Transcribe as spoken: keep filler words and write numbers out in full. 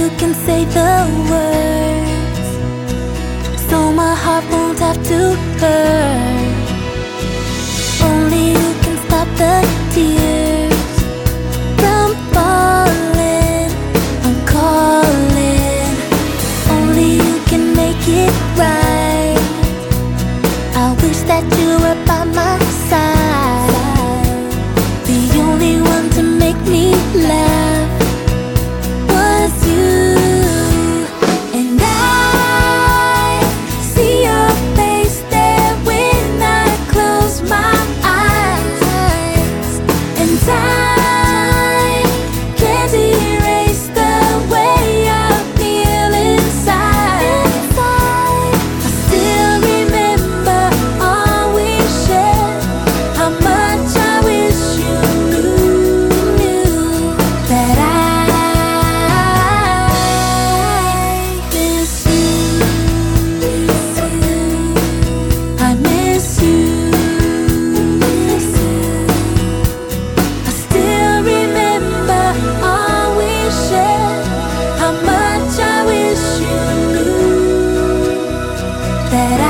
can say the words, so my heart won't have to hurt. Only you can stop the tears from falling. I'm calling. Only you can make it right. I wish that you were by my side. The only one to make me laugh was you. And I see your face there when I close my eyes. And time can't erase the way I feel inside. I still remember all we shared. How much I wish you knew, knew that I miss you, I miss you, miss you. I still remember all we shared. How much I wish you knew that I